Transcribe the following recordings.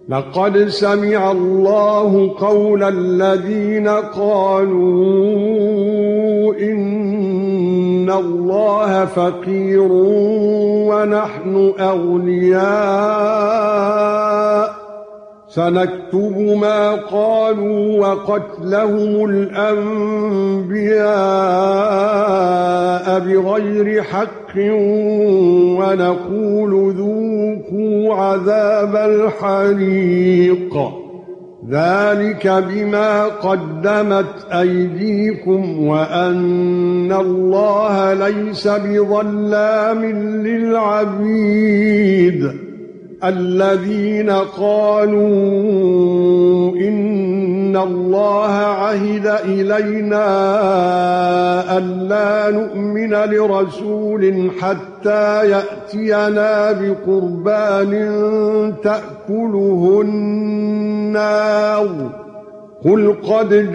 لقد سمع الله قول الذين قالوا إن الله فقير ونحن أغنياء سنكتب ما قالوا وقتلهم الأنبياء بغير حق ونقول ذوقوا عذاب الحريق ذلك بما قدمت أيديكم وأن الله ليس بظلام للعبيد الذين قالوا إن الله عهد إلينا ألا نؤمن لرسول حتى يأتينا بقربان تأكله النار قل قد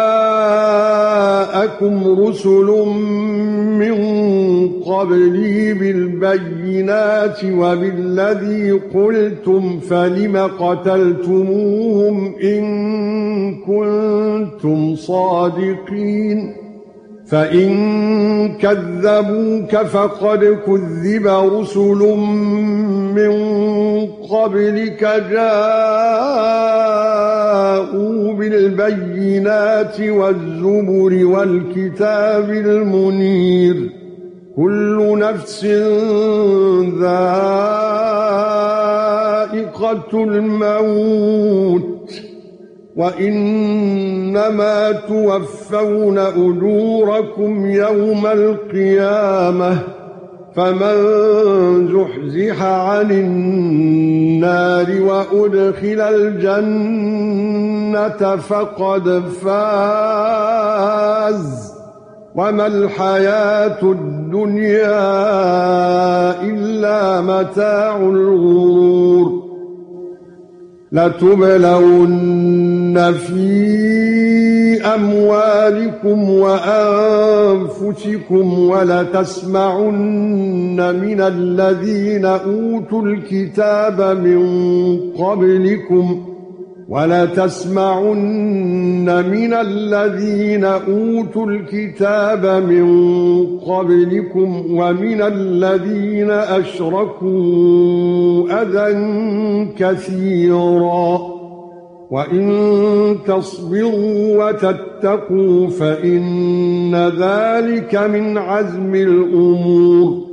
جاءكم رسل من قبلي بالبينات وبالذي قلتم فلم قتلتموهم إن كنتم صادقين فإن كذبوك فقد كذب رسل من قبلك جاءوا بالبينات والزبر والكتاب المنير كل نفس ذائقة الموت وإنما توفون أجوركم يوم القيامة فمن زحزح عن النار وأدخل الجنة فقد فاز وما الحياة الدنيا إلا متاع الغرور لتبلون في أموالكم وأنفسكم ولتسمعن من الذين أوتوا الكتاب من قبلكم ومن الذين أشركوا أذى كثيرا وإن تصبروا وتتقوا فإن ذلك من عزم الأمور